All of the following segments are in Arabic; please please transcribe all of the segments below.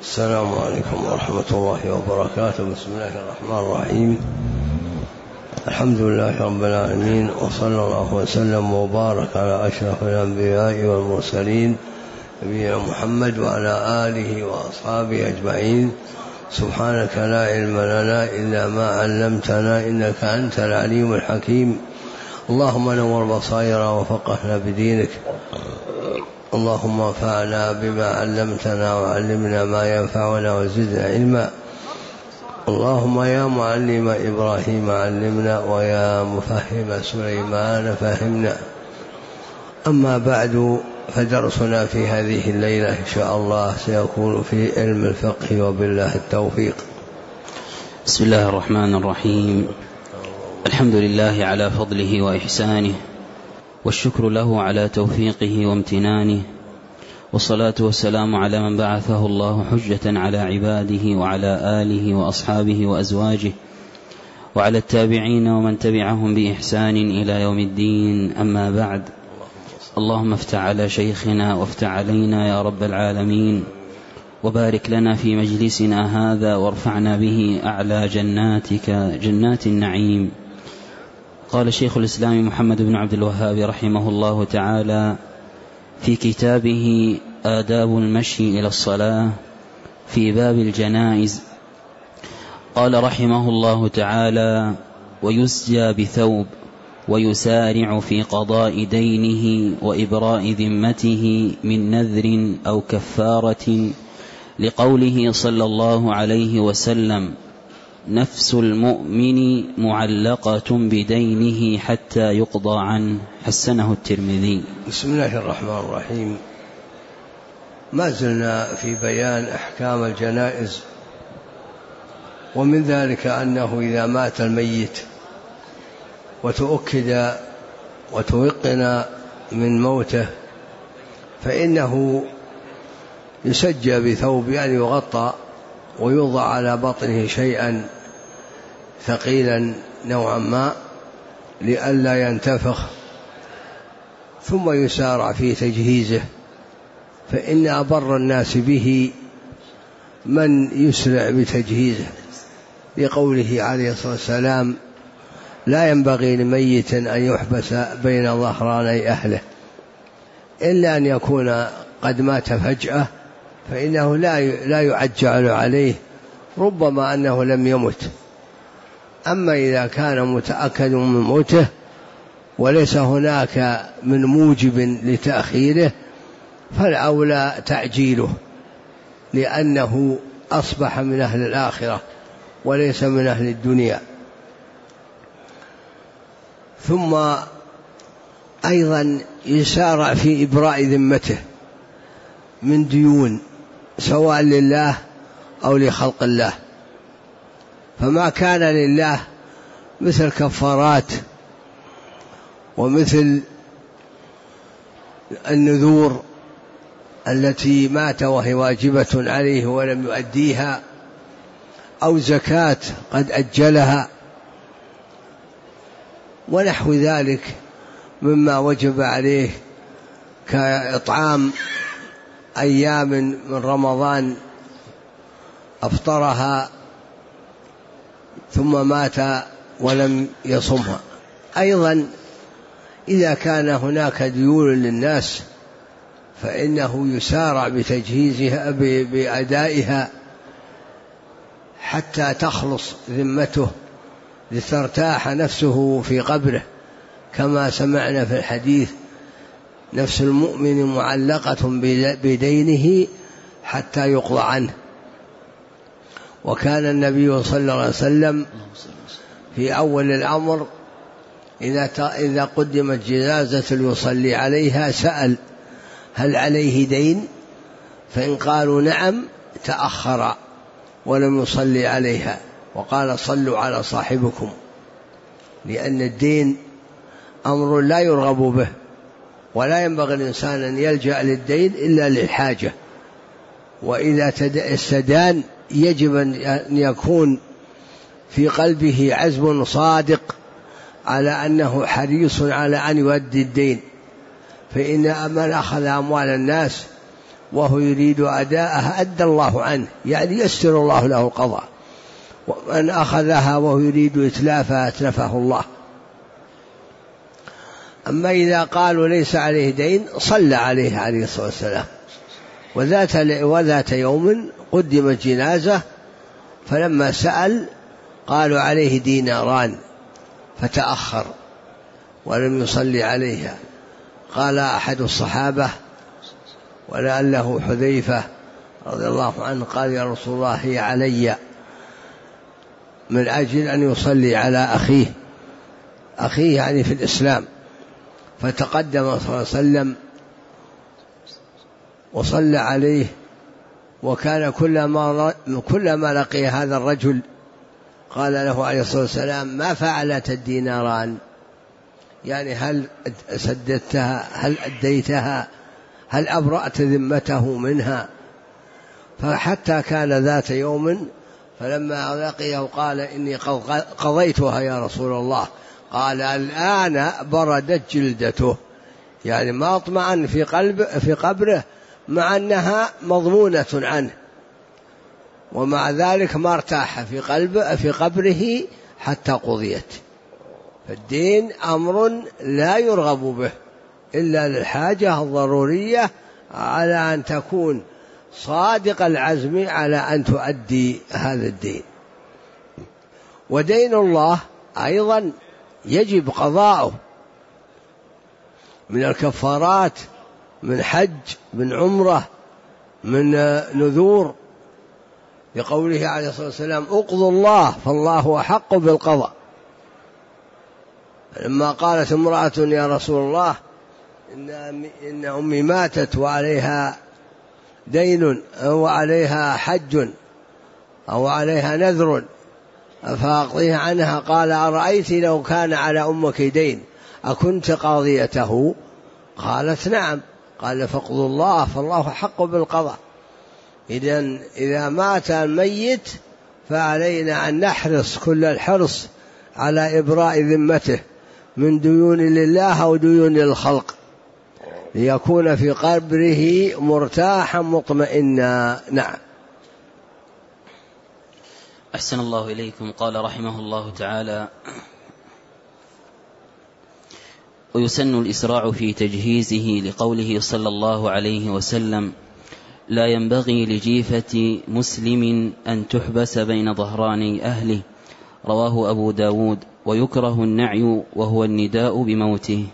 السلام عليكم ورحمة الله وبركاته. بسم الله الرحمن الرحيم. الحمد لله رب العالمين، وصلى الله وسلم وبارك على أشرف الأنبياء والمرسلين نبينا محمد وعلى آله وأصحابه أجمعين. سبحانك لا علم لنا إلا ما علمتنا إنك أنت العليم الحكيم. اللهم نور بصائرنا وفقهنا بدينك. اللهم انفعنا بما علمتنا وعلمنا ما ينفعنا وزدنا علما. اللهم يا معلم إبراهيم علمنا، ويا مفهم سليمان فهمنا. أما بعد، فدرسنا في هذه الليلة إن شاء الله سيكون في علم الفقه، وبالله التوفيق. بسم الله الرحمن الرحيم. الحمد لله على فضله وإحسانه، والشكر له على توفيقه وامتنانه، والصلاة والسلام على من بعثه الله حجة على عباده، وعلى آله وأصحابه وأزواجه، وعلى التابعين ومن تبعهم بإحسان إلى يوم الدين. أما بعد، اللهم افتح على شيخنا وافتح علينا يا رب العالمين، وبارك لنا في مجلسنا هذا، وارفعنا به أعلى جناتك جنات النعيم. قال شيخ الإسلام محمد بن عبد الوهاب رحمه الله تعالى في كتابه آداب المشي إلى الصلاة في باب الجنائز، قال رحمه الله تعالى: ويسجى بثوب، ويسارع في قضاء دينه وإبراء ذمته من نذر أو كفارة، لقوله صلى الله عليه وسلم: نفس المؤمن معلقة بدينه حتى يقضى عنه. حسنه الترمذي. بسم الله الرحمن الرحيم. ما زلنا في بيان أحكام الجنائز، ومن ذلك أنه إذا مات الميت وتؤكد وتوقن من موته فإنه يسجى بثوب، يعني يغطى ويوضع على بطنه شيئا ثقيلا نوعا ما لئلا ينتفخ، ثم يسارع في تجهيزه، فإن أبر الناس به من يسرع بتجهيزه، لقوله عليه الصلاة والسلام: لا ينبغي لميت أن يحبس بين ظهراني أهله، إلا أن يكون قد مات فجأة فإنه لا يعجل عليه، ربما أنه لم يمت. أما إذا كان متأكد من موته وليس هناك من موجب لتأخيره فالأولى تعجيله، لأنه أصبح من أهل الآخرة وليس من أهل الدنيا. ثم أيضا يسارع في إبراء ذمته من ديون، سواء لله أو لخلق الله. فما كان لله مثل كفارات ومثل النذور التي مات وهي واجبة عليه ولم يؤديها، أو زكاة قد أجلها، ونحو ذلك مما وجب عليه كإطعام أيام من رمضان أفطرها ثم مات ولم يصمها. أيضا إذا كان هناك ديون للناس فإنه يسارع بتجهيزها بأدائها حتى تخلص ذمته لترتاح نفسه في قبره، كما سمعنا في الحديث: نفس المؤمن معلقة بدينه حتى يقضى عنه. وكان النبي صلى الله عليه وسلم في أول الأمر إذا قدمت جنازة يصلي عليها سأل: هل عليه دين؟ فإن قالوا نعم تأخر ولم يصلي عليها، وقال: صلوا على صاحبكم، لأن الدين أمر لا يرغب به، ولا ينبغي الإنسان أن يلجأ للدين إلا للحاجة. وإذا استدان يجب أن يكون في قلبه عزم صادق على أنه حريص على أن يؤدي الدين، فإن من أخذ أموال الناس وهو يريد أداءها أدى الله عنه، يعني يسر الله له القضاء. ومن أخذها وهو يريد إتلافها أتلفه الله. أما إذا قالوا ليس عليه دين صلى عليه عليه الصلاة والسلام. وذات يوم قدمت جنازة، فلما سأل قالوا عليه ديناران، فتأخر ولم يصلي عليها. قال أحد الصحابة ولعله حذيفة رضي الله عنه قال يا رسول الله هي علي، من أجل أن يصلي على أخيه يعني في الإسلام. فتقدم صلى الله عليه وسلم وصلى عليه، وكان كلما لقي هذا الرجل قال له عليه الصلاة والسلام ما فعلت الديناران، يعني هل سددتها، هل أديتها، هل أبرأت ذمته منها. فحتى كان ذات يوم فلما لقيه قال إني قضيتها يا رسول الله. قال الآن بردت جلدته، يعني ما اطمأن في قبره مع أنها مضمونة عنه، ومع ذلك ما ارتاح في قبره حتى قضيت. فالدين أمر لا يرغب به إلا للحاجة الضرورية، على أن تكون صادق العزم على أن تؤدي هذا الدين. ودين الله أيضا يجب قضاؤه من الكفارات، من حج، من عمرة، من نذور، لقوله عليه الصلاة والسلام اقضوا الله فالله أحق بالقضاء. لما قالت امرأة يا رسول الله إن أمي ماتت وعليها دين أو عليها حج أو عليها نذر فأقضيه عنها، قال أرأيت لو كان على أمك دين أكنت قاضيته؟ قالت نعم. قال فاقضوا الله فالله حق بالقضاء. إذا مات الميت فعلينا أن نحرص كل الحرص على إبراء ذمته من ديون لله أو ديون للخلق، ليكون في قبره مرتاحا مطمئنا. نعم. أحسن الله إليكم. قال رحمه الله تعالى ويسن الإسراع في تجهيزه لقوله صلى الله عليه وسلم لا ينبغي لجيفة مسلم أن تحبس بين ظهراني أهله، رواه أبو داود. ويكره النعي وهو النداء بموته،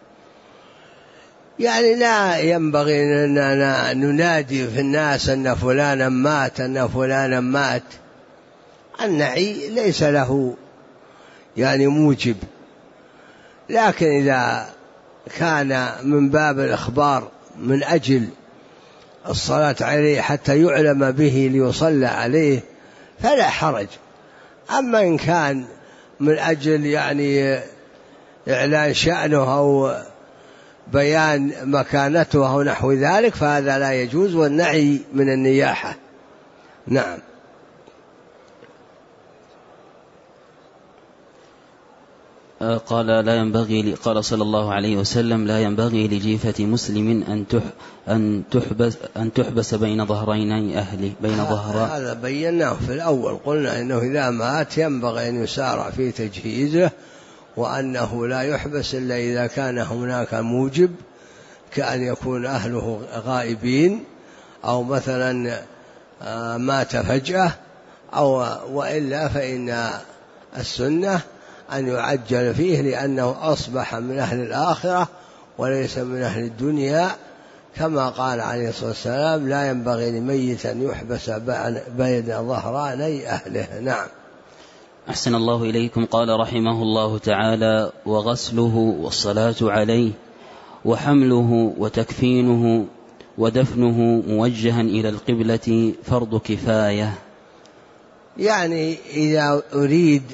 يعني لا ينبغي أن ننادي في الناس أن فلانا مات أن فلانا مات. النعي ليس له يعني موجب، لكن إذا كان من باب الإخبار من أجل الصلاة عليه حتى يعلم به ليصلى عليه فلا حرج. أما إن كان من أجل يعني إعلان شأنه أو بيان مكانته أو نحو ذلك فهذا لا يجوز، والنعي من النياحة. نعم. قال لا ينبغي، قال صلى الله عليه وسلم لا ينبغي لجيفة مسلم أن تحبس بين ظهرين أهله، بين ظهر. هذا بيناه في الأول، قلنا إنه إذا مات ينبغي أن يسارع في تجهيزه، وأنه لا يحبس إلا إذا كان هناك موجب، كأن يكون أهله غائبين أو مثلا مات فجأة وإلا فإن السنة أن يعجل فيه، لأنه أصبح من أهل الآخرة وليس من أهل الدنيا، كما قال عليه الصلاة والسلام لا ينبغي لميت أن يحبس بين ظهراني أهله. نعم. أحسن الله إليكم. قال رحمه الله تعالى وغسله والصلاة عليه وحمله وتكفينه ودفنه موجها إلى القبلة فرض كفاية. يعني إذا أريد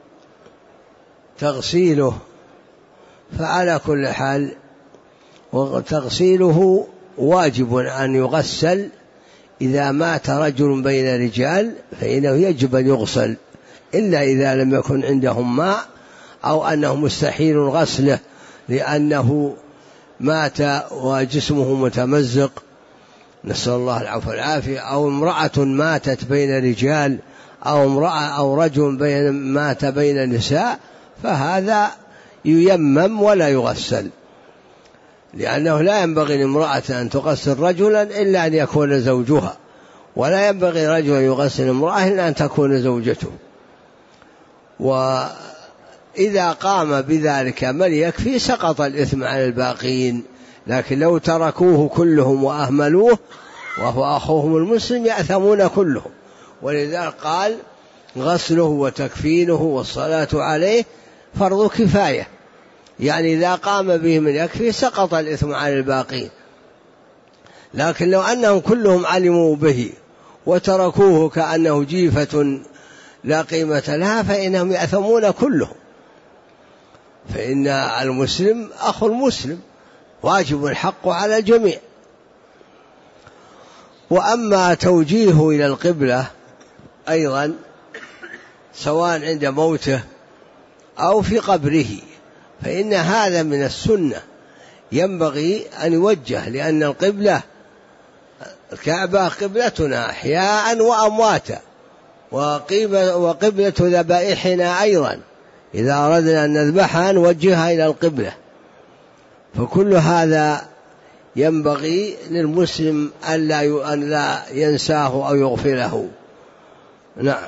تغسيله فعلى كل حال، وتغسيله واجب أن يغسل. إذا مات رجل بين رجال فإنه يجب أن يغسل، إلا إذا لم يكن عندهم ماء أو أنه مستحيل غسله لأنه مات وجسمه متمزق نسأل الله العفو والعافية، أو امرأة ماتت بين رجال، أو امرأة أو رجل مات بين نساء، فهذا ييمم ولا يغسل، لأنه لا ينبغي لامرأة أن تغسل رجلا إلا أن يكون زوجها، ولا ينبغي رجل يغسل امرأة إلا أن تكون زوجته. وإذا قام بذلك من يكفي سقط الإثم على الباقين، لكن لو تركوه كلهم وأهملوه وهو أخوهم المسلم يأثمون كلهم. ولذلك قال غسله وتكفينه والصلاة عليه فرض كفاية، يعني إذا قام به من يكفي سقط الإثم على الباقين. لكن لو أنهم كلهم علموا به وتركوه كأنه جيفة لا قيمة لها فإنهم يأثمون كلهم، فإن المسلم أخو المسلم، واجب الحق على الجميع. وأما توجيهه إلى القبلة أيضا سواء عند موته أو في قبره فإن هذا من السنة، ينبغي أن يوجه، لأن القبلة الكعبة قبلتنا أحياء وأمواتا، وقبلة ذبائحنا أيضا، إذا أردنا أن نذبحها نوجهها إلى القبلة. فكل هذا ينبغي للمسلم أن لا ينساه أو يغفله. نعم.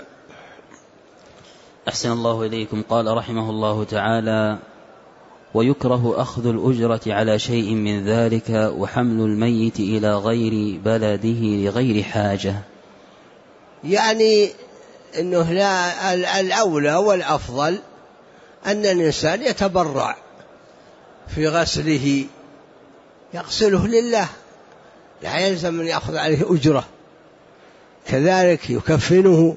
أحسن الله إليكم. قال رحمه الله تعالى: ويكره أخذ الأجرة على شيء من ذلك وحمل الميت إلى غير بلده لغير حاجة. يعني أنه الأولى والأفضل أن الإنسان يتبرع في غسله، يغسله لله، لا يلزم أن يأخذ عليه أجرة. كذلك يكفنه،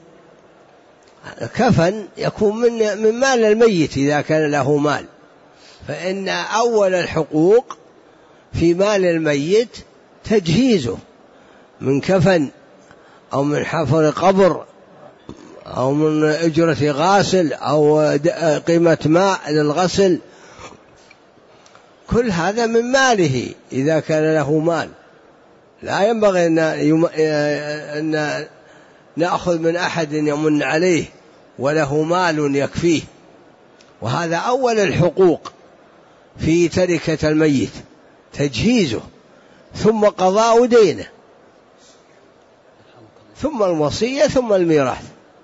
كفن يكون من مال الميت إذا كان له مال، فإن أول الحقوق في مال الميت تجهيزه من كفن أو من حفر قبر أو من أجرة غاسل أو قيمة ماء للغسل، كل هذا من ماله إذا كان له مال. لا ينبغي أن نأخذ من أحد يمن عليه وله مال يكفيه، وهذا أول الحقوق في تركة الميت، تجهيزه ثم قضاء دينه ثم الوصية ثم الميراث.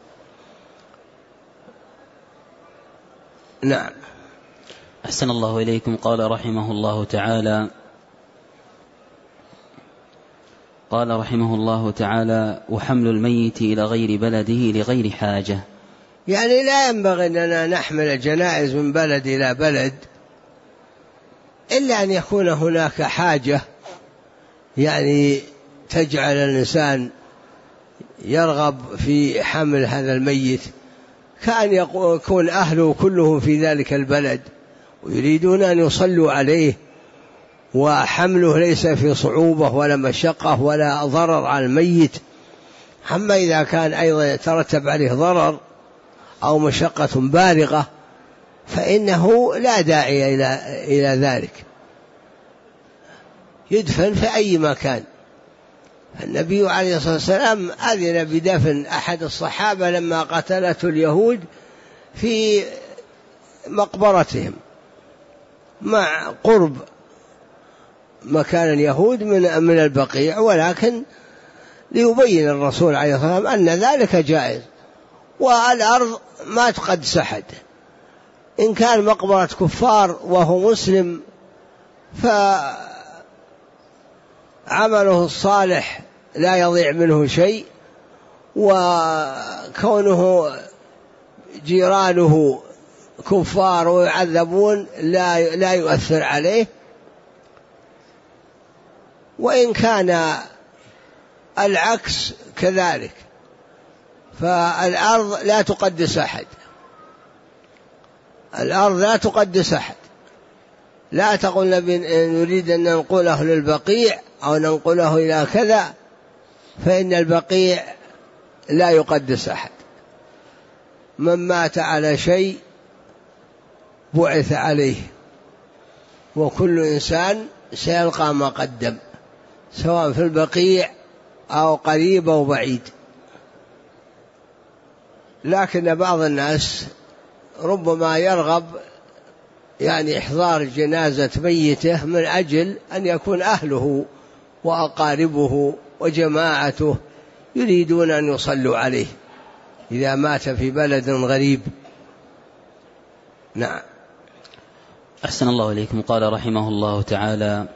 نعم. أحسن الله إليكم. قال رحمه الله تعالى: وحمل الميت إلى غير بلده لغير حاجة. يعني لا ينبغي أننا نحمل الجنائز من بلد إلى بلد إلا أن يكون هناك حاجة، يعني تجعل الإنسان يرغب في حمل هذا الميت، كأن يكون أهله كلهم في ذلك البلد ويريدون أن يصلوا عليه، وحمله ليس في صعوبة ولا مشقة ولا ضرر على الميت. أما إذا كان أيضا يترتب عليه ضرر أو مشقة بالغة فإنه لا داعي إلى ذلك، يدفن في أي مكان. النبي عليه الصلاة والسلام أذن بدفن أحد الصحابة لما قتلته اليهود في مقبرتهم مع قرب مكان اليهود من البقيع، ولكن ليبين الرسول عليه الصلاة والسلام أن ذلك جائز، والأرض ما تقدس أحد. إن كان مقبرة كفار وهو مسلم فعمله الصالح لا يضيع منه شيء، وكونه جيرانه كفار ويعذبون لا يؤثر عليه. وإن كان العكس كذلك فالأرض لا تقدس أحد، الأرض لا تقدس أحد. لا تقول نريد أن ننقله للبقيع أو ننقله إلى كذا، فإن البقيع لا يقدس أحد. من مات على شيء بعث عليه، وكل إنسان سيلقى ما قدم. سواء في البقيع أو قريب أو بعيد. لكن بعض الناس ربما يرغب إحضار جنازة ميته من أجل أن يكون أهله وأقاربه وجماعته يريدون أن يصلوا عليه إذا مات في بلد غريب. نعم. أحسن الله إليكم. قال رحمه الله تعالى: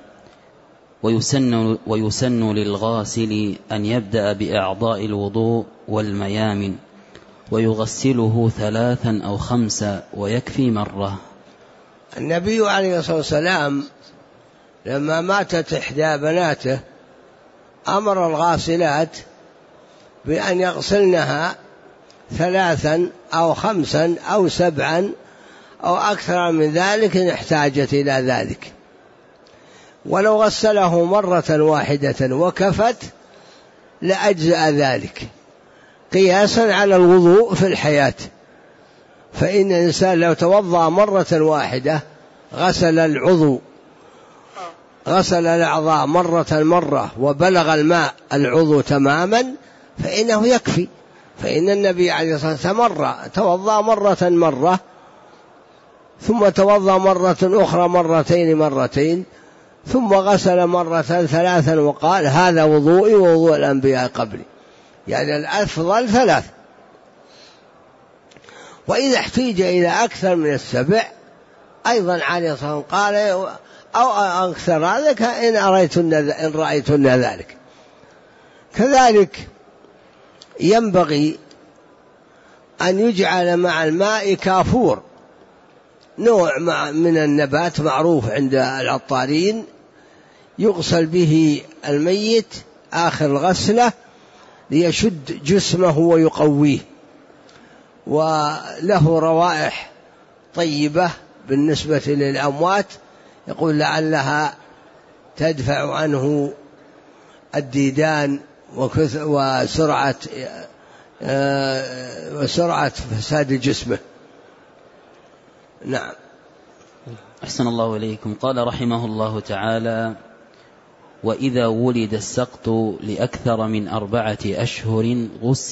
ويسن للغاسل أن يبدأ بأعضاء الوضوء والميامن ويغسله 3 أو 5 ويكفي مرة. النبي عليه الصلاة والسلام لما ماتت إحدى بناته أمر الغاسلات بأن يغسلنها 3 أو 5 أو 7 أو أكثر من ذلك إن احتاجت إلى ذلك، ولو غسله مرة واحدة وكفت لأجزأ ذلك، قياسا على الوضوء في الحياة. فإن الإنسان لو توضأ مرة واحدة غسل العضو، غسل الأعضاء مرة وبلغ الماء العضو تماما فإنه يكفي. فإن النبي عليه الصلاة والسلام توضأ مرة ثم توضأ مرة أخرى مرتين ثم غسل مرة 3 وقال: هذا وضوئي ووضوء الأنبياء قبلي، يعني الأفضل 3. وإذا احتيج إلى أكثر من 7 أيضا عليه الصلاة والسلام قال: أو أكثر ذلك إن رأيتن ذلك. كذلك ينبغي أن يجعل مع الماء كافور، نوع من النبات معروف عند العطارين، يغسل به الميت آخر الغسلة ليشد جسمه ويقويه، وله روائح طيبة بالنسبة للأموات، يقول لعلها تدفع عنه الديدان وسرعة فساد جسمه. نعم. أحسن الله إليكم. قال رحمه الله تعالى: وإذا ولد السقط لأكثر من 4 أشهر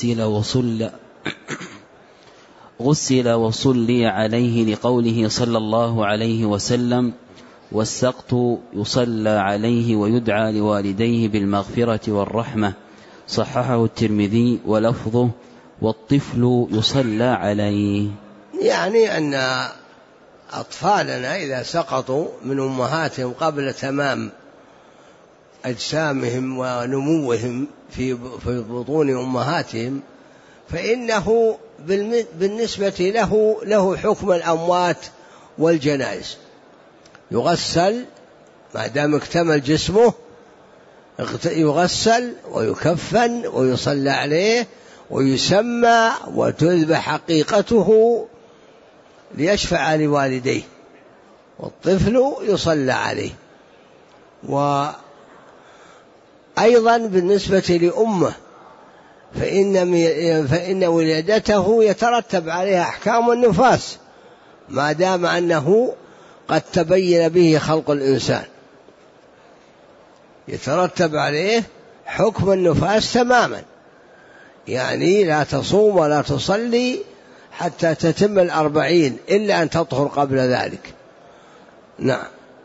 غسل وصلي عليه، لقوله صلى الله عليه وسلم: والسقط يصلى عليه ويدعى لوالديه بالمغفرة والرحمة. صححه الترمذي ولفظه: والطفل يصلى عليه. يعني أن أطفالنا إذا سقطوا من أمهاتهم قبل تمام أجسامهم ونموهم في بطون أمهاتهم فإنه بالنسبة له حكم الأموات والجنائز، يغسل ما دام اكتمل جسمه، يغسل ويكفن ويصلى عليه ويسمى وتذبح حقيقته ليشفع لوالديه، والطفل يصلى عليه. وأيضا بالنسبة لأمه فإن ولادته يترتب عليها أحكام النفاس ما دام أنه قد تبين به خلق الإنسان، يترتب عليه حكم النفاس تماما، يعني لا تصوم ولا تصلي حتى تتم 40 إلا أن تطهر قبل ذلك. نعم.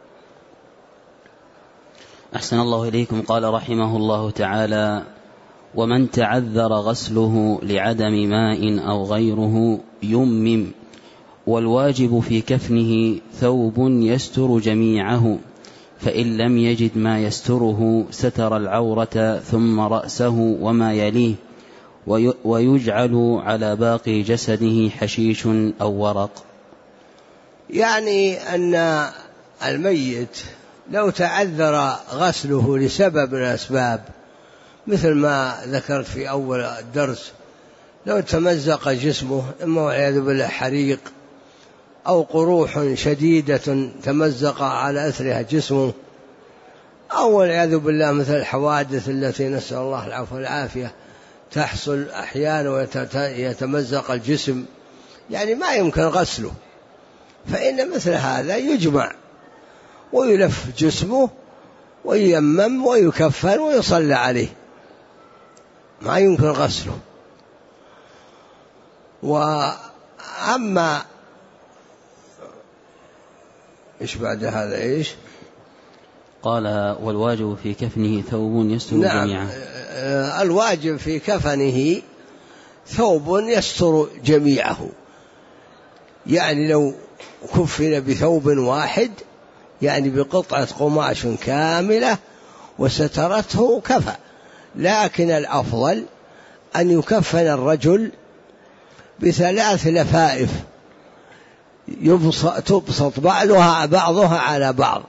أحسن الله إليكم. قال رحمه الله تعالى: ومن تعذر غسله لعدم ماء أو غيره يمم، والواجب في كفنه ثوب يستر جميعه، فإن لم يجد ما يستره ستر العورة ثم رأسه وما يليه، ويجعل على باقي جسده حشيش أو ورق. يعني أن الميت لو تعذر غسله لسبب من الأسباب مثل ما ذكرت في أول الدرس، لو تمزق جسمه إما والعياذ بالله حريق أو قروح شديدة تمزق على أثرها جسمه، أو والعياذ بالله مثل الحوادث التي نسأل الله العفو والعافية تحصل أحيانا ويتمزق الجسم، يعني ما يمكن غسله، فإن مثل هذا يجمع ويلف جسمه وييمم ويكفن ويصلى عليه، ما يمكن غسله. وأما إيش بعد هذا إيش؟ قال والواجب في كفنه ثوب يستر جميعه. الواجب في كفنه ثوب يستر جميعه، يعني لو كفن بثوب واحد يعني بقطعة قماش كاملة وسترته كفى. لكن الأفضل أن يكفن الرجل بثلاث لفائف تبسط بعضها على بعض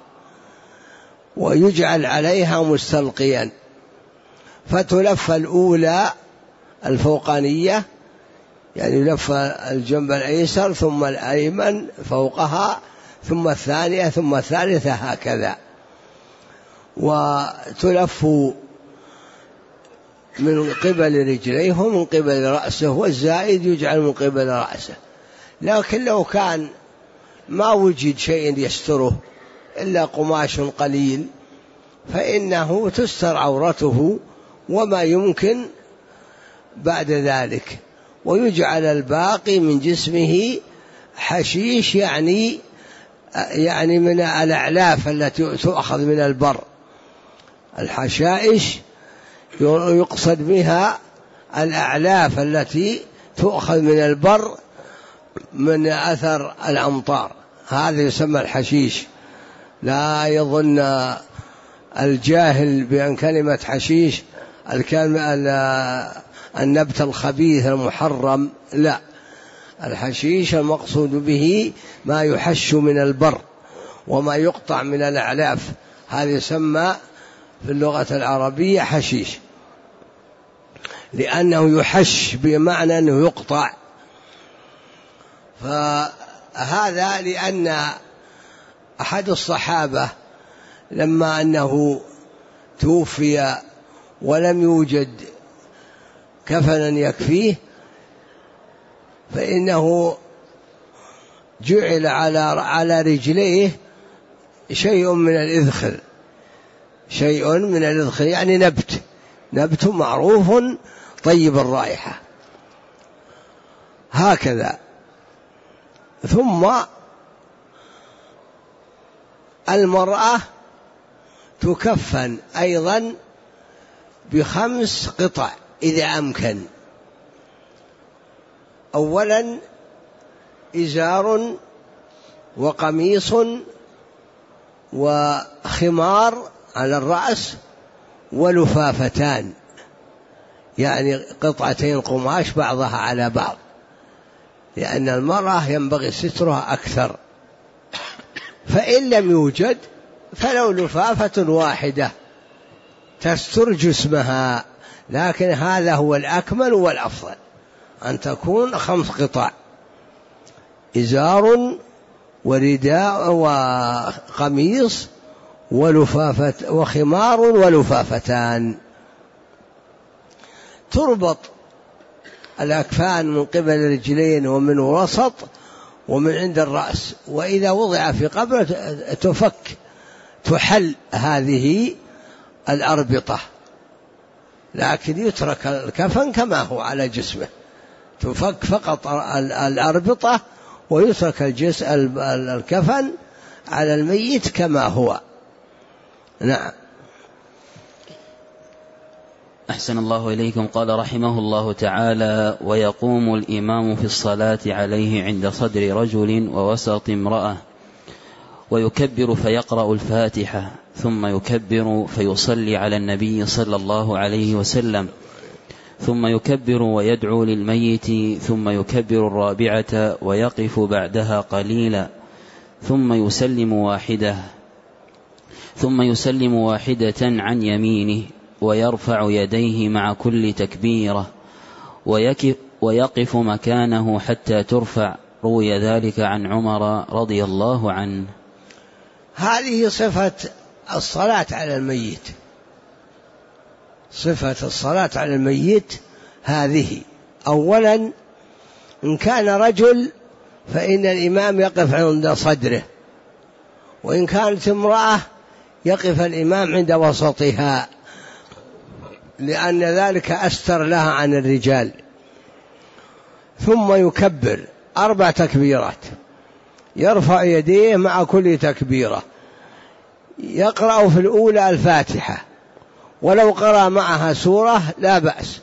ويجعل عليها مستلقيا، فتلف الأولى الفوقانية، يعني يلف الجنب الأيسر ثم الأيمن فوقها، ثم الثانية ثم الثالثة، هكذا. وتلف من قبل رجليه ومن قبل رأسه، والزائد يجعل من قبل رأسه. لكن لو كان ما وجد شيء يستره إلا قماش قليل فإنه تستر عورته وما يمكن بعد ذلك، ويجعل الباقي من جسمه حشيش، يعني من الأعلاف التي تؤخذ من البر. الحشائش يقصد بها الأعلاف التي تؤخذ من البر من أثر الأمطار، هذا يسمى الحشيش. لا يظن الجاهل بأن كلمة حشيش النبت الخبيث المحرم، لا، الحشيش المقصود به ما يحش من البر وما يقطع من الأعلاف، هذا يسمى في اللغة العربية حشيش، لأنه يحش بمعنى أنه يقطع. فهذا لأن أحد الصحابة لما أنه توفي ولم يوجد كفنا يكفيه، فإنه جعل على رجليه شيء من الإذخر، يعني نبت معروف طيب الرائحة، هكذا. ثم المرأة تكفن أيضا ب5 قطع إذا أمكن. أولا إزار وقميص وخمار على الرأس ولفافتان، يعني قطعتين قماش بعضها على بعض، لأن المرأة ينبغي سترها أكثر. فإن لم يوجد فلو لفافة واحدة تستر جسمها، لكن هذا هو الأكمل والأفضل، أن تكون 5 قطع: إزار ورداء وقميص وخمار ولفافتان. تربط الأكفان من قبل الرجلين ومن وسط ومن عند الرأس، وإذا وضع في قبر تحل هذه الأربطة، لكن يترك الكفن كما هو على جسمه، تفك فقط الأربطة ويترك الكفن على الميت كما هو. نعم. أحسن الله إليكم. قال رحمه الله تعالى: ويقوم الإمام في الصلاة عليه عند صدر رجل ووسط امرأة، ويكبر فيقرأ الفاتحة، ثم يكبر فيصلي على النبي صلى الله عليه وسلم، ثم يكبر ويدعو للميت، ثم يكبر الرابعة ويقف بعدها قليلا، ثم يسلم واحدة عن يمينه، ويرفع يديه مع كل تكبيرة، ويقف مكانه حتى ترفع. روي ذلك عن عمر رضي الله عنه. هذه صفة الصلاة على الميت، صفة الصلاة على الميت هذه. أولا إن كان رجل فإن الإمام يقف عند صدره، وإن كانت امرأة يقف الإمام عند وسطها، لأن ذلك أستر لها عن الرجال. ثم يكبر 4 تكبيرات، يرفع يديه مع كل تكبيرة، يقرأ في الأولى الفاتحة، ولو قرأ معها سورة لا بأس.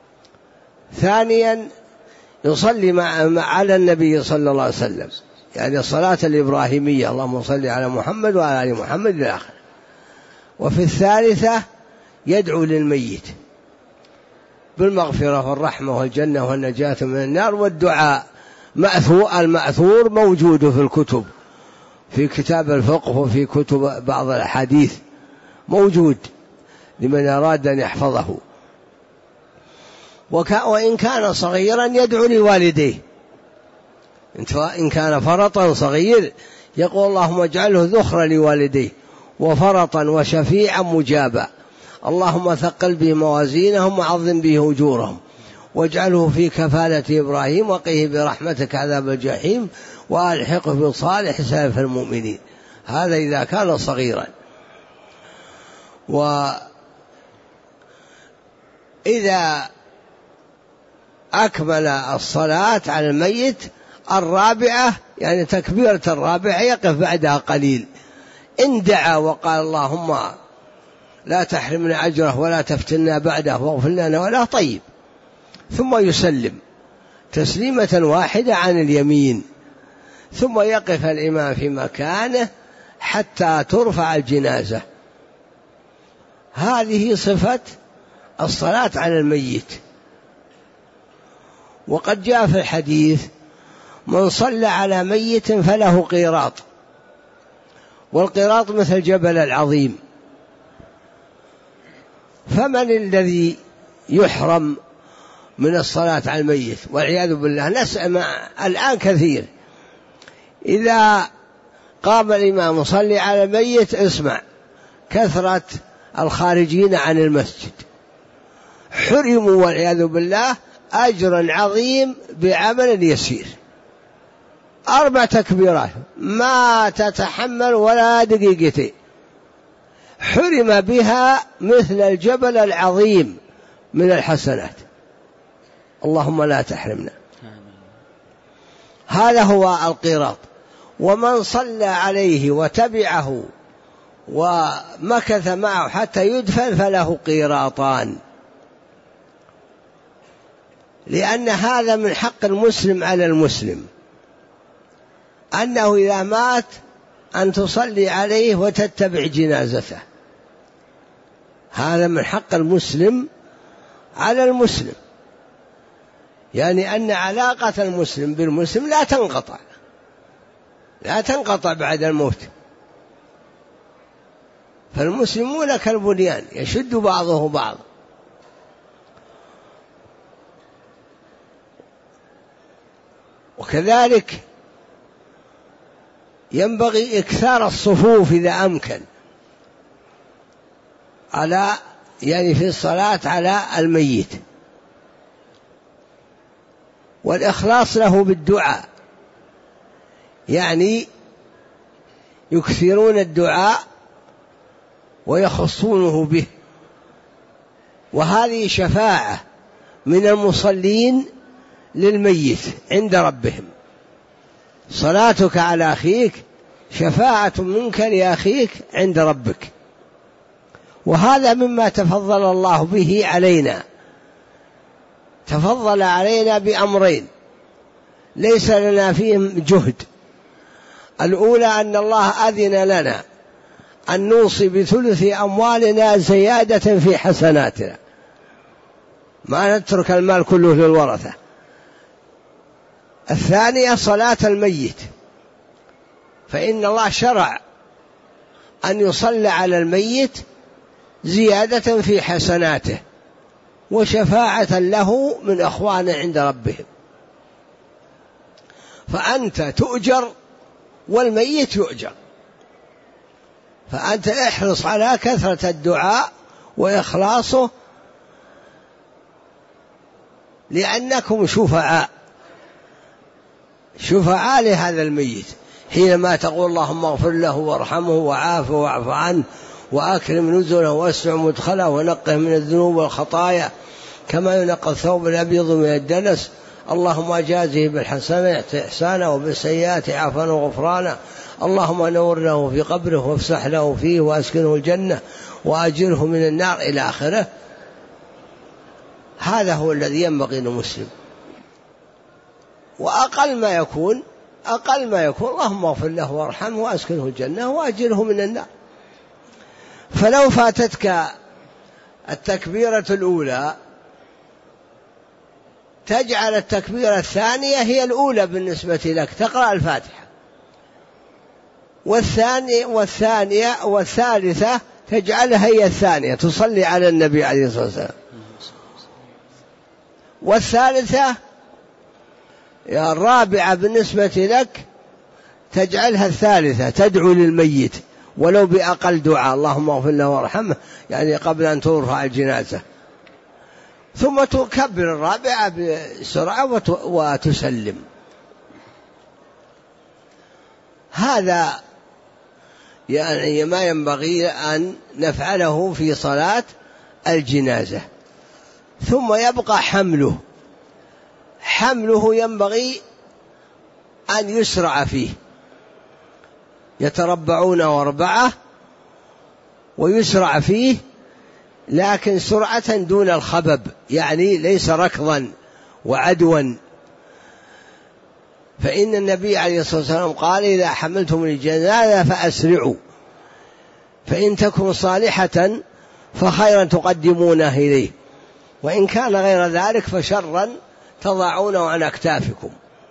ثانيا يصلي على النبي صلى الله عليه وسلم، يعني الصلاة الإبراهيمية، اللهم صل على محمد وعلى آل محمد إلى آخره. وفي الثالثة يدعو للميت بالمغفرة والرحمة والجنة والنجاة من النار، والدعاء المأثور موجود في الكتب، في كتاب الفقه وفي كتب بعض الأحاديث موجود لمن أراد أن يحفظه. وإن كان صغيرا يدعو لوالديه، إن كان فرطا صغير يقول اللهم اجعله ذخرا لوالديه وفرطا وشفيعا مجابا، اللهم ثقل به موازينهم وعظم به أجورهم، واجعله في كفالة إبراهيم وقه برحمتك عذاب الجحيم وألحقه بصالح سلف المؤمنين. هذا إذا كان صغيرا. وإذا أكمل الصلاة على الميت 4، يعني تكبيرة 4 يقف بعدها قليل، إن دعا وقال اللهم لا تحرمنا أجره ولا تفتنا بعده واغفر لنا ولا، طيب، ثم يسلم تسليمة واحدة عن اليمين، ثم يقف الإمام في مكانه حتى ترفع الجنازة. هذه صفة الصلاة على الميت. وقد جاء في الحديث من صلى على ميت فله قيراط، والقيراط مثل جبل العظيم. فمن الذي يحرم من الصلاة على الميت والعياذ بالله؟ نسمع الآن كثير إذا قام الإمام يصلي على الميت اسمع كثرة الخارجين عن المسجد، حرموا والعياذ بالله أجر عظيم بعمل يسير. 4 تكبيرات ما تتحمل ولا دقيقتين، حرم بها مثل الجبل العظيم من الحسنات. اللهم لا تحرمنا. هذا هو القيراط. ومن صلى عليه وتبعه ومكث معه حتى يدفن فله قيراطان، لأن هذا من حق المسلم على المسلم، أنه إذا مات أن تصلي عليه وتتبع جنازته. هذا من حق المسلم على المسلم، يعني أن علاقة المسلم بالمسلم لا تنقطع بعد الموت. فالمسلمون كالبنيان يشد بعضه بعض. وكذلك ينبغي إكثار الصفوف إذا أمكن يعني في الصلاة على الميت، والإخلاص له بالدعاء، يعني يكثرون الدعاء ويخصونه به. وهذه شفاعة من المصلين للميت عند ربهم. صلاتك على أخيك شفاعة منك لأخيك عند ربك. وهذا مما تفضل الله به علينا، تفضل علينا بأمرين ليس لنا فيهم جهد. الأولى أن الله أذن لنا أن نوصي بثلث أموالنا زيادة في حسناتنا، ما نترك المال كله للورثة. الثانية صلاة الميت، فإن الله شرع أن يصلى على الميت زيادة في حسناته وشفاعة له من أخوانه عند ربهم. فأنت تؤجر والميت يؤجر، فأنت احرص على كثرة الدعاء وإخلاصه، لأنكم شفعاء لهذا الميت. حينما تقول اللهم اغفر له وارحمه وعافه واعف عنه وأكرم نزله واسع مدخله ونقه من الذنوب والخطايا كما ينقى الثوب الأبيض من الدنس، اللهم أجازه بالحسنات إحسانا وبالسيئات عفوا وغفرانا، اللهم نور له في قبره وافسح له فيه وأسكنه الجنة وأجره من النار إلى آخره. هذا هو الذي ينبغي للمسلم. وأقل ما يكون اللهم اغفر له وارحمه وأسكنه الجنة وأجره من النار. فلو فاتتك التكبيرة الأولى تجعل التكبيرة الثانية هي الأولى بالنسبة لك، تقرأ الفاتحة، والثالثة تجعلها هي الثانية، تصلي على النبي عليه الصلاة والسلام، والثالثة الرابعة بالنسبة لك تجعلها الثالثة، تدعو للميت ولو بأقل دعاء، اللهم اغفر له وارحمه، يعني قبل أن ترفع الجنازة، ثم تكبر الرابعة بسرعة وتسلم. هذا يعني ما ينبغي أن نفعله في صلاة الجنازة. ثم يبقى حمله ينبغي أن يسرع فيه، يتربعون 4 ويسرع فيه، لكن سرعة دون الخبب، يعني ليس ركضا وعدوا. فإن النبي عليه الصلاة والسلام قال إذا حملتم الجنازة فأسرعوا، فإن تكن صالحة فخيرا تقدمونه إليه، وإن كان غير ذلك فشرا تضعونه عن أكتافكم.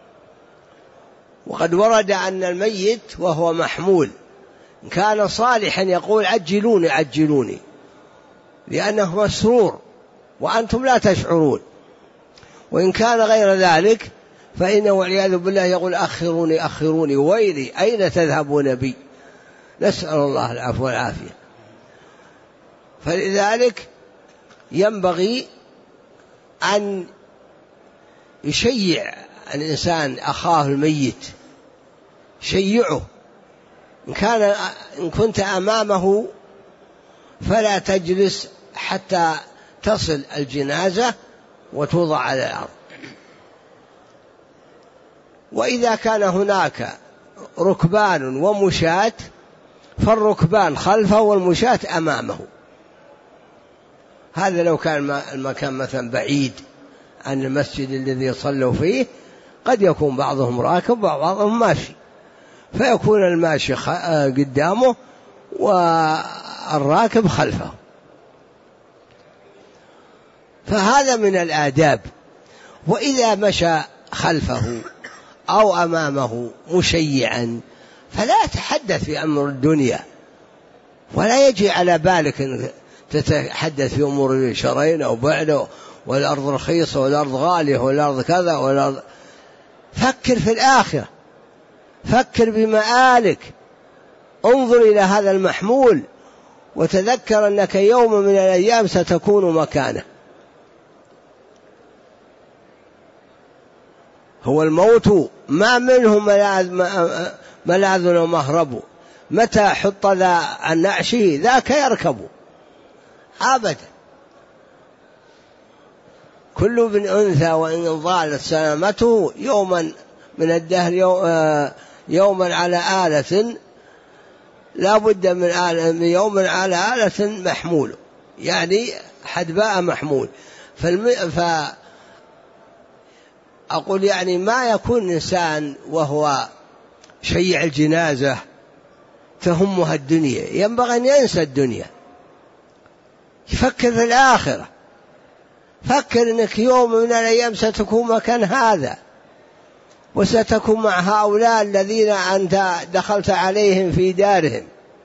وقد ورد أن الميت وهو محمول إن كان صالحا يقول عجلوني عجلوني، لأنه مسرور وأنتم لا تشعرون، وإن كان غير ذلك فإنه والعياذ بالله يقول أخروني أخروني ويلي أين تذهبون بي، نسأل الله العفو والعافية. فلذلك ينبغي أن يشيع الإنسان أخاه الميت، شيعه، إن كنت أمامه فلا تجلس حتى تصل الجنازة وتوضع على الأرض. وإذا كان هناك ركبان ومشاة فالركبان خلفه والمشاة أمامه. هذا لو كان المكان مثلا بعيد عن المسجد الذي صلوا فيه، قد يكون بعضهم راكب وبعضهم ماشي، فيكون الماشي قدامه والراكب خلفه. فهذا من الآداب. وإذا مشى خلفه أو أمامه مشيعا فلا تتحدث في أمر الدنيا، ولا يجي على بالك أن تتحدث في أمور شرين أو بعد، والأرض رخيصة والأرض غالية والأرض كذا والأرض. فكر في الآخرة، فكر بمآلك، انظر إلى هذا المحمول وتذكر أنك يوم من الأيام ستكون مكانه. هو الموت ما منه ملاذ ومهرب، متى حط ذا عن نعشه ذاك يركب أبدا. كل ابن أنثى وإن ضالت سلامته يوما من الدهر يوما على آلة، لا بد من يوم على آلة محمول، يعني حدباء محمول. أقول يعني ما يكون إنسان وهو شيع الجنازة تهمها الدنيا، ينبغي أن ينسى الدنيا، يفكر في الآخرة، فكر أنك يوم من الأيام ستكون مكان هذا، وستكون مع هؤلاء الذين أنت دخلت عليهم في دارهم.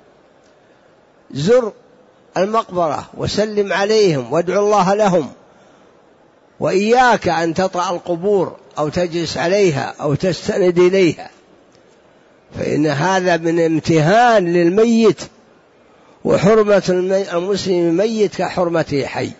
زر المقبرة وسلم عليهم وادعو الله لهم، وإياك أن تطأ القبور أو تجلس عليها أو تستند إليها، فإن هذا من امتهان للميت، وحرمة المسلم ميت كحرمته حي.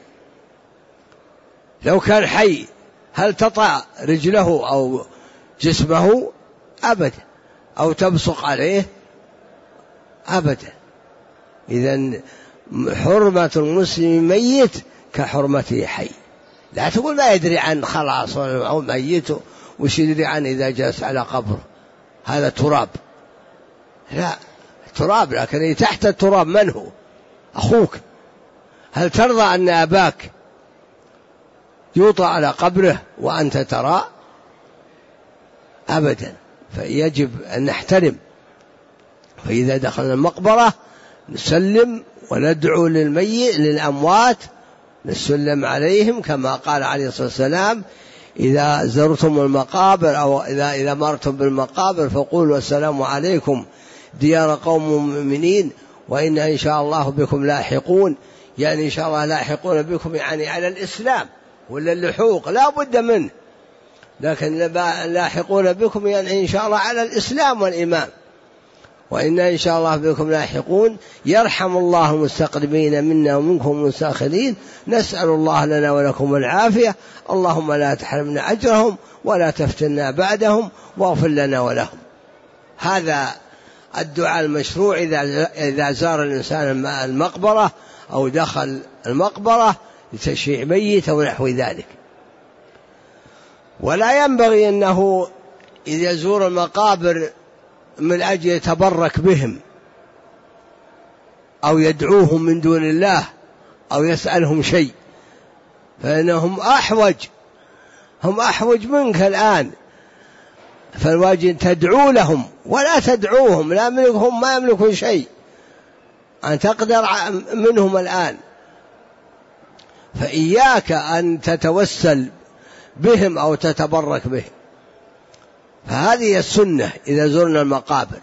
لو كان حي هل تطأ رجله أو جسمه؟ أبدا. أو تبصق عليه أبدا. إذن حرمة المسلم ميت كحرمته حي. لا تقول ما يدري عن خلاص أو ميت وش يدري عن إذا جلس على قبر، هذا تراب. لا، تراب، لكن تحت التراب من هو؟ أخوك. هل ترضى أن أباك يوطى على قبره وأنت ترى؟ أبدا. فيجب أن نحترم. فإذا دخلنا المقبرة نسلم وندعو للأموات، نسلم عليهم كما قال عليه الصلاة والسلام: إذا زرتم المقابر أو إذا مرتم بالمقابر فقولوا السلام عليكم ديار قوم مؤمنين وإنا إن شاء الله بكم لاحقون. يعني إن شاء الله لاحقون بكم يعني على الإسلام، ولا اللحوق لا بد منه، لكن لاحقون بكم يعني إن شاء الله على الإسلام والإيمان. وإنا إن شاء الله بكم لاحقون، يرحم الله المستقدمين منا ومنكم المستأخرين، نسأل الله لنا ولكم العافية، اللهم لا تحرمنا أجرهم ولا تفتنا بعدهم واغفر لنا ولهم. هذا الدعاء المشروع إذا زار الإنسان المقبرة أو دخل المقبرة لتشييع ميت أو نحو ذلك. ولا ينبغي أنه إذا يزور المقابر من أجل يتبرك بهم أو يدعوهم من دون الله أو يسألهم شيء، فإنهم هم أحوج منك الآن، فالواجب تدعو لهم ولا تدعوهم، لا هم ما يملكون شيء، أن تقدر منهم الآن. فإياك أن تتوسل بهم أو تتبرك بهم. فهذه السنة إذا زرنا المقابر.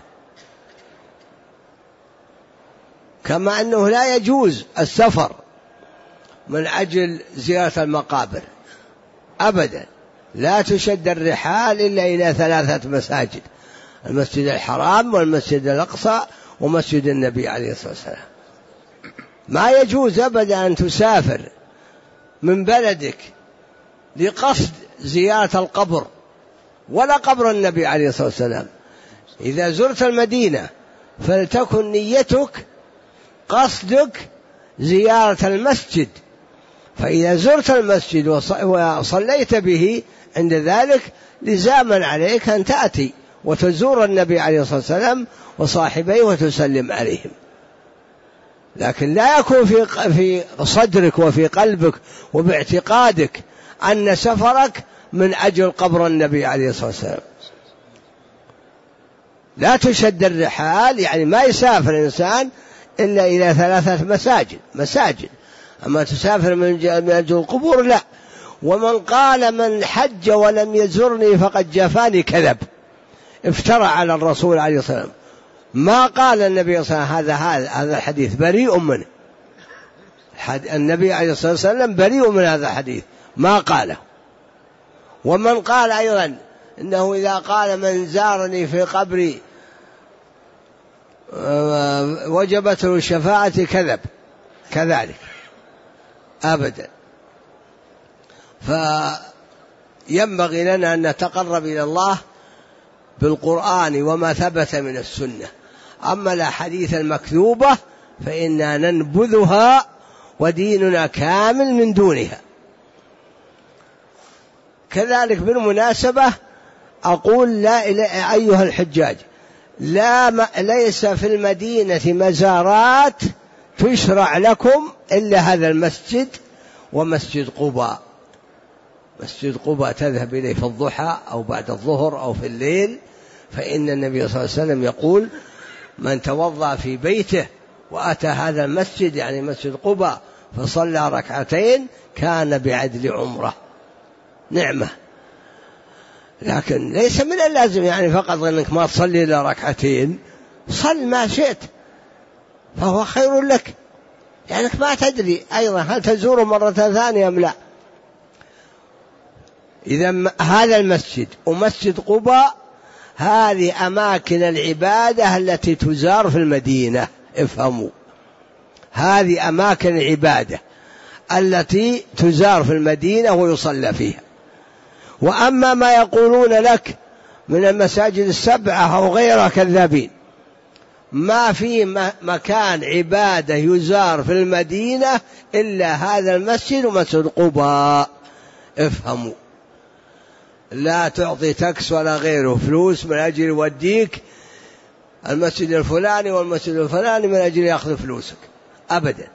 كما أنه لا يجوز السفر من أجل زيارة المقابر أبدا. لا تشد الرحال إلا إلى 3 مساجد: المسجد الحرام والمسجد الأقصى ومسجد النبي عليه الصلاة والسلام. ما يجوز أبدا أن تسافر من بلدك لقصد زيارة القبر ولا قبر النبي عليه الصلاة والسلام. إذا زرت المدينة فلتكن نيتك قصدك زيارة المسجد، فإذا زرت المسجد وصليت به عند ذلك لزاما عليك أن تأتي وتزور النبي عليه الصلاة والسلام وصاحبيه وتسلم عليهم. لكن لا يكون في صدرك وفي قلبك وباعتقادك أن سفرك من أجل قبر النبي عليه الصلاة والسلام. لا تشد الرحال، يعني ما يسافر الإنسان إلا إلى 3 مساجد، أما تسافر من أجل القبور لا. ومن قال من حج ولم يزرني فقد جفاني كذب، افترى على الرسول عليه الصلاة والسلام. ما قال النبي صلى الله عليه وسلم هذا الحديث بريء منه، النبي عليه الصلاة والسلام بريء من هذا الحديث، ما قاله. ومن قال أيضا إنه إذا قال من زارني في قبري وجبت له الشفاعة كذب، كذلك أبدا. فينبغي لنا أن نتقرب إلى الله بالقرآن وما ثبت من السنة. أما الأحاديث المكذوبة فإننا ننبذها وديننا كامل من دونها. كذلك بالمناسبة أقول لا أيها الحجاج، ليس في المدينة مزارات تشرع لكم إلا هذا المسجد ومسجد قباء. مسجد قباء تذهب إليه في الضحى أو بعد الظهر أو في الليل، فإن النبي صلى الله عليه وسلم يقول: من توضأ في بيته وأتى هذا المسجد يعني مسجد قباء فصلى 2 كان بعدل عمره. نعمة. لكن ليس من اللازم يعني فقط أنك ما تصلي إلا 2، صل ما شئت فهو خير لك، يعني ما تدري أيضا هل تزور مرة ثانية أم لا. إذا هذا المسجد ومسجد قباء هذه أماكن العبادة التي تزار في المدينة. افهموا، هذه أماكن العبادة التي تزار في المدينة ويصلى فيها. وأما ما يقولون لك من المساجد السبعة أو غيرها كذابين. ما في مكان عبادة يزار في المدينة إلا هذا المسجد ومسجد قباء. افهموا، لا تعطي تكس ولا غيره فلوس من أجل يوديك المسجد الفلاني والمسجد الفلاني من أجل يأخذ فلوسك أبدا.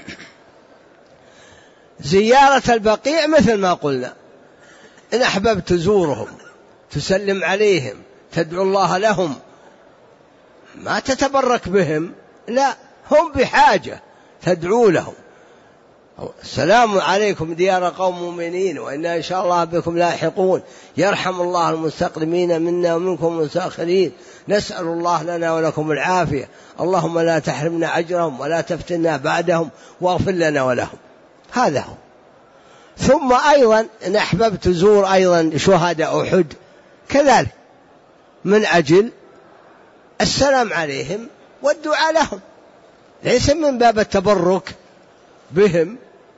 زيارة البقيع مثل ما قلنا، إن أحببت تزورهم تسلم عليهم تدعو الله لهم، ما تتبرك بهم، لا، هم بحاجة تدعو لهم. السلام عليكم ديار قوم مؤمنين وإنا إن شاء الله بكم لاحقون، يرحم الله المستقدمين منا ومنكم المستأخرين، نسأل الله لنا ولكم العافية، اللهم لا تحرمنا أجرهم ولا تفتنا بعدهم واغفر لنا ولهم. هذا هو. ثم أيضا إن أحببت تزور أيضا شهداء أحد كذلك من أجل السلام عليهم والدعاء لهم، ليس من باب التبرك بهم.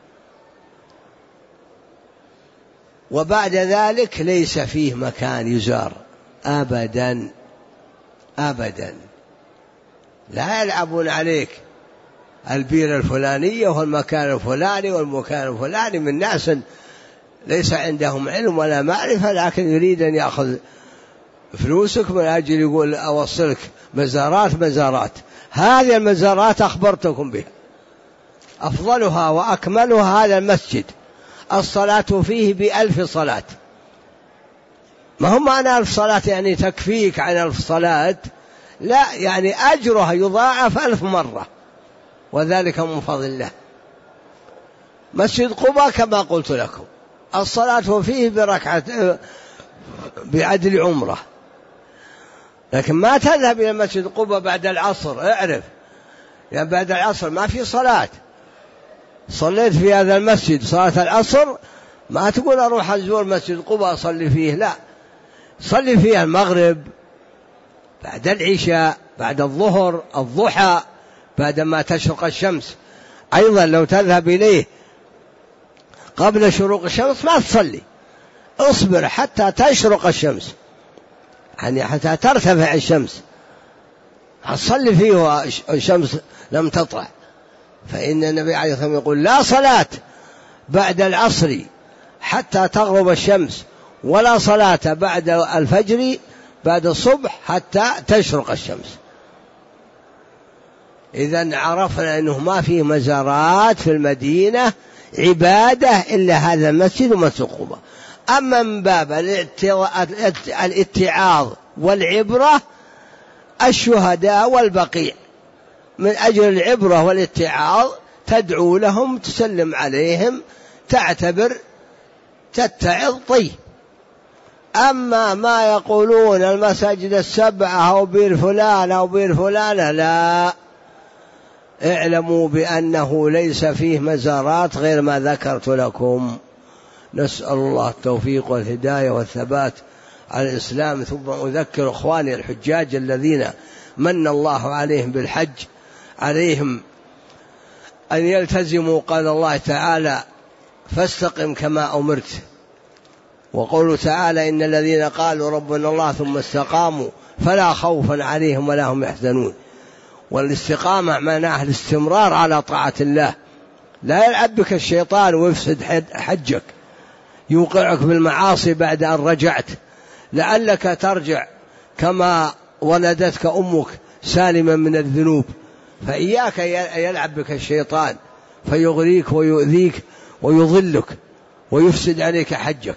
وبعد ذلك ليس فيه مكان يزار أبدا أبدا، لا يلعبون عليك البير الفلانية والمكان الفلاني والمكان الفلاني من ناس ليس عندهم علم ولا معرفة، لكن يريد أن يأخذ فلوسك من أجل يقول أوصلك مزارات. هذه المزارات أخبرتكم بها، أفضلها وأكملها هذا المسجد، الصلاة فيه ب1000 صلاة. ما هم معنى 1000 صلاة يعني تكفيك عن 1000 صلاة، لا، يعني أجرها يضاعف 1000 مرة، وذلك من فضل الله. مسجد قباء كما قلت لكم الصلاة فيه بركعة بعدل عمره، لكن ما تذهب إلى مسجد قباء بعد العصر، اعرف يعني بعد العصر ما في صلاة. صليت في هذا المسجد صلاة العصر ما تقول أروح أزور مسجد قباء أصلي فيه، لا، صلي فيه المغرب بعد العشاء بعد الظهر الضحى بعد ما تشرق الشمس. أيضا لو تذهب إليه قبل شروق الشمس ما تصلي، اصبر حتى تشرق الشمس، يعني حتى ترتفع الشمس تصلي فيه والشمس لم تطلع. فإن النبي عليه الصلاة والسلام يقول لا صلاة بعد العصر حتى تغرب الشمس، ولا صلاة بعد الفجر بعد الصبح حتى تشرق الشمس. إذن عرفنا أنه ما فيه مزارات في المدينة عبادة إلا هذا المسجد ومسجد قباء. أما من باب الاتعاظ والعبرة الشهداء والبقيع، من أجل العبرة والاتعاظ تدعو لهم تسلم عليهم تعتبر تتعظ. طيب، أما ما يقولون المساجد السبعة أو بير فلان أو بير فلانة، لا، اعلموا بأنه ليس فيه مزارات غير ما ذكرت لكم. نسأل الله التوفيق والهداية والثبات على الإسلام. ثم أذكر إخواني الحجاج الذين من الله عليهم بالحج عليهم أن يلتزموا قال الله تعالى فاستقم كما أمرت، وقوله تعالى إن الذين قالوا ربنا الله ثم استقاموا فلا خوف عليهم ولا هم يحزنون. والاستقامة معناها الاستمرار على طاعة الله، لا يلعب بك الشيطان ويفسد حجك، يوقعك بالمعاصي بعد أن رجعت، لعلك ترجع كما ولدتك أمك سالما من الذنوب. فإياك يلعب بك الشيطان فيغريك ويؤذيك ويضلك ويفسد عليك حجك.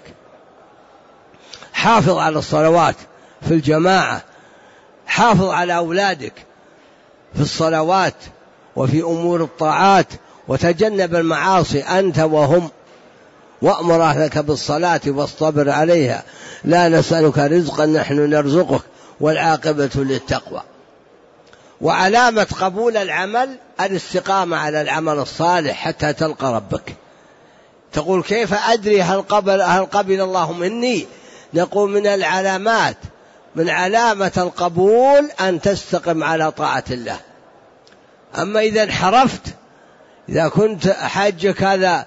حافظ على الصلوات في الجماعة، حافظ على أولادك في الصلوات وفي أمور الطاعات، وتجنب المعاصي أنت وهم، وأمر أهلك بالصلاة واصطبر عليها، لا نسألك رزقا نحن نرزقك والعاقبة للتقوى. وعلامة قبول العمل الاستقامة على العمل الصالح حتى تلقى ربك. تقول كيف أدري هل قبل الله مني؟ نقول من العلامات، من علامة القبول أن تستقم على طاعة الله. أما إذا انحرفت، إذا كنت حجك هذا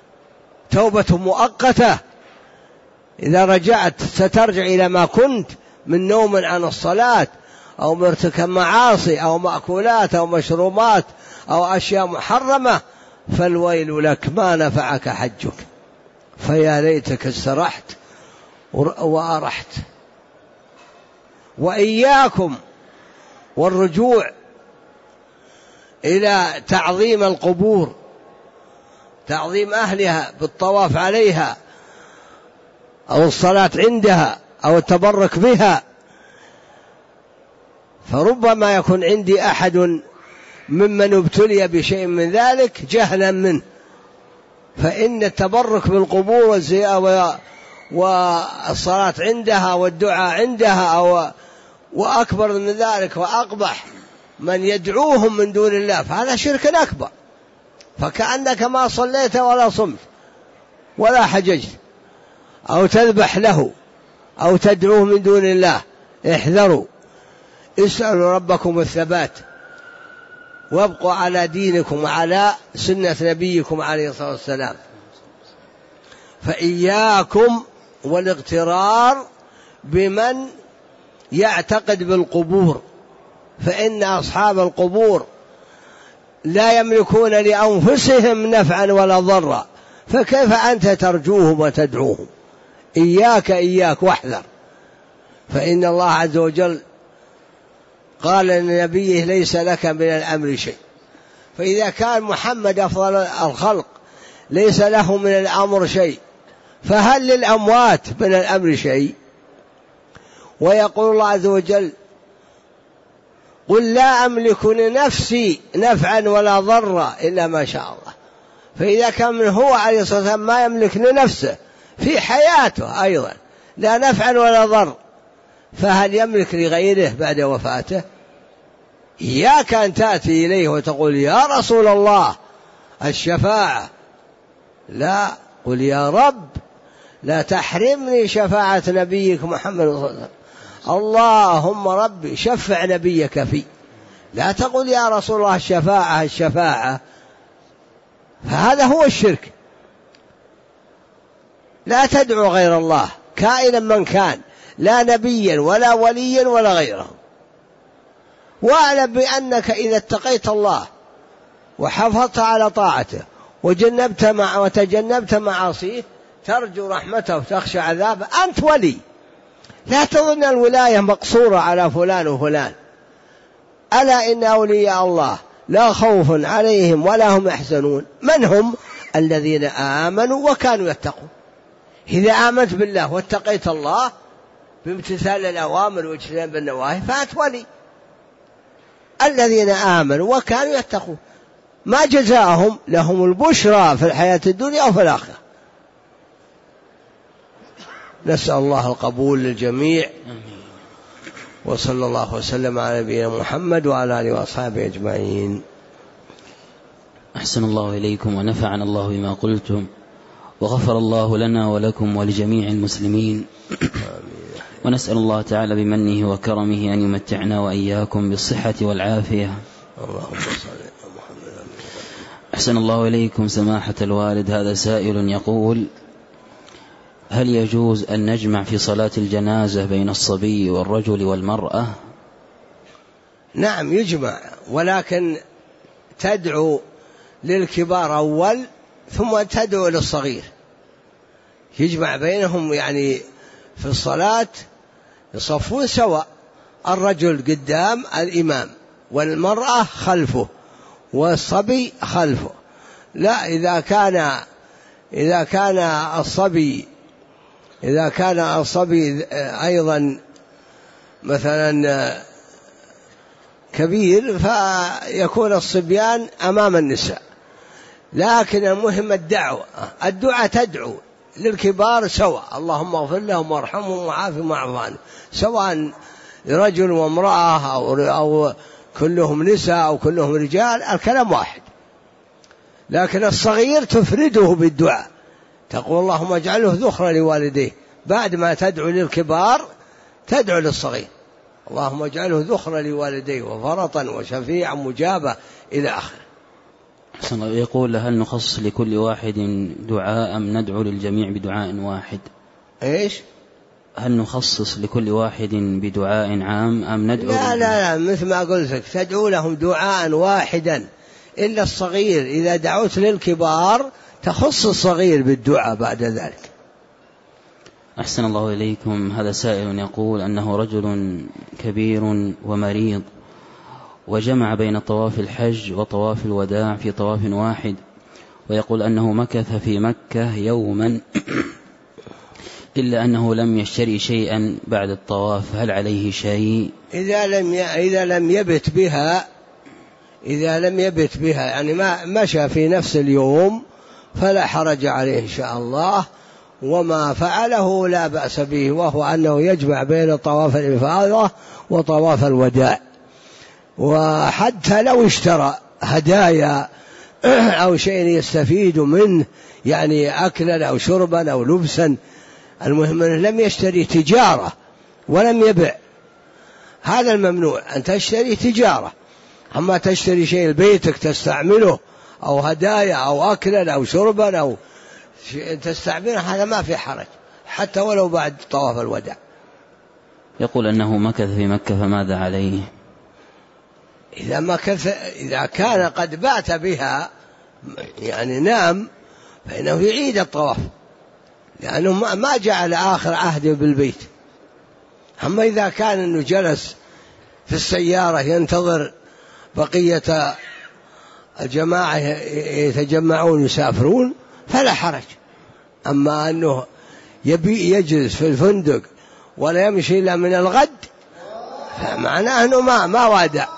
توبة مؤقتة، إذا رجعت سترجع إلى ما كنت، من نوم عن الصلاة أو مرتكب معاصي أو مأكولات أو مشروبات أو أشياء محرمة فالويل لك ما نفعك حجك، فيا ليتك استرحت وأرحت. وإياكم والرجوع إلى تعظيم القبور، تعظيم أهلها بالطواف عليها أو الصلاة عندها أو التبرك بها. فربما يكون عندي أحد ممن ابتلي بشيء من ذلك جهلا منه، فإن التبرك بالقبور والصلاة عندها والدعاء عندها وأكبر من ذلك وأقبح من يدعوهم من دون الله، فهذا شرك أكبر، فكأنك ما صليت ولا صمت ولا حججت، أو تذبح له أو تدعوه من دون الله. احذروا، اسألوا ربكم الثبات، وابقوا على دينكم وعلى سنة نبيكم عليه الصلاة والسلام. فإياكم والاغترار بمن يعتقد بالقبور، فإن أصحاب القبور لا يملكون لأنفسهم نفعا ولا ضرا، فكيف أنت ترجوهم وتدعوهم؟ إياك واحذر، فإن الله عز وجل قال لنبيه ليس لك من الأمر شيء. فإذا كان محمد أفضل الخلق ليس له من الأمر شيء، فهل للأموات من الأمر شيء؟ ويقول الله عز وجل قل لا أملك لنفسي نفعا ولا ضرا إلا ما شاء الله. فإذا كان هو عليه الصلاة والسلام ما يملك لنفسه في حياته أيضا لا نفعا ولا ضر، فهل يملك لغيره بعد وفاته؟ إياك أن تأتي إليه وتقول يا رسول الله الشفاعة، لا، قل يا رب لا تحرمني شفاعة نبيك محمد صلى الله عليه وسلم، اللهم ربي شفع نبيك في، لا تقول يا رسول الله الشفاعة، فهذا هو الشرك. لا تدعو غير الله كائنا من كان، لا نبيا ولا وليا ولا غيره. واعلم بأنك إذا اتقيت الله وحافظت على طاعته وتجنبت معاصيه ترجو رحمته وتخشى عذابه، أنت ولي. لا تظن الولاية مقصورة على فلان وفلان، ألا إن أولياء الله لا خوف عليهم ولا هم يحزنون. من هم؟ الذين آمنوا وكانوا يتقون. إذا آمنت بالله واتقيت الله بامتثال الأوامر واجتناب النواهي فأنت ولي. الذين آمنوا وكانوا يتقون ما جزاءهم؟ لهم البشرى في الحياة الدنيا وفي الآخرة. نسأل الله القبول للجميع، وصلى الله وسلم على نبينا محمد وعلى آله وأصحابه أجمعين. أحسن الله إليكم ونفعنا الله بما قلتم، وغفر الله لنا ولكم ولجميع المسلمين. ونسأل الله تعالى بمنه وكرمه أن يمتعنا وإياكم بالصحة والعافية. اللهم صل على محمد. أحسن الله إليكم سماحة الوالد، هذا سائل يقول: هل يجوز أن نجمع في صلاة الجنازة بين الصبي والرجل والمرأة؟ نعم يجمع، ولكن تدعو للكبار أول ثم تدعو للصغير، يجمع بينهم، يعني في الصلاة يصفون سواء، الرجل قدام الإمام والمرأة خلفه والصبي خلفه. لا، إذا كان الصبي أيضا مثلا كبير فيكون الصبيان أمام النساء. لكن المهم الدعاء تدعو للكبار سواء، اللهم اغفر لهم وارحمهم وعافهم واعف عنهم، سواء رجل وامرأة أو كلهم نساء أو كلهم رجال، الكلام واحد. لكن الصغير تفرده بالدعاء، تقول اللهم اجعله ذخرا لوالديه، بعد ما تدعو للكبار تدعو للصغير، اللهم اجعله ذخرا لوالديه وفرطا وشفيعا مجابا إلى آخره. يقول: هل نخص لكل واحد دعاء أم ندعو للجميع بدعاء واحد؟ إيش؟ هل نخصص لكل واحد بدعاء عام أم ندعو؟ لا مثل ما قلت لك تدعو لهم دعاء واحدا، إلا الصغير إذا دعوت للكبار تخص الصغير بالدعاء بعد ذلك. أحسن الله إليكم. هذا سائل يقول أنه رجل كبير ومريض وجمع بين طواف الحج وطواف الوداع في طواف واحد، ويقول أنه مكث في مكة يوما إلا أنه لم يشتري شيئا بعد الطواف، هل عليه شيء؟ إذا لم يبت بها يعني ما مشى في نفس اليوم فلا حرج عليه إن شاء الله، وما فعله لا بأس به، وهو أنه يجمع بين طواف الإفاضة وطواف الوداع. وحتى لو اشترى هدايا أو شيء يستفيد منه، يعني أكلا أو شربا أو لبسا، المهم أنه لم يشتري تجارة ولم يبع، هذا الممنوع، أن تشتري تجارة. أما تشتري شيء لبيتك تستعمله أو هدايا أو أكلا أو شربا أو تستعمله، هذا ما في حرج حتى ولو بعد طواف الوداع. يقول أنه مكث في مكة فماذا عليه؟ إذا كان قد بات بها يعني نام فإنه يعيد الطواف، لأنه ما جعل آخر عهده بالبيت. أما إذا كان أنه جلس في السيارة ينتظر بقية الجماعة يتجمعون يسافرون فلا حرج. أما أنه يبي يجلس في الفندق ولا يمشي إلا من الغد فمعناه أنه ما وادع.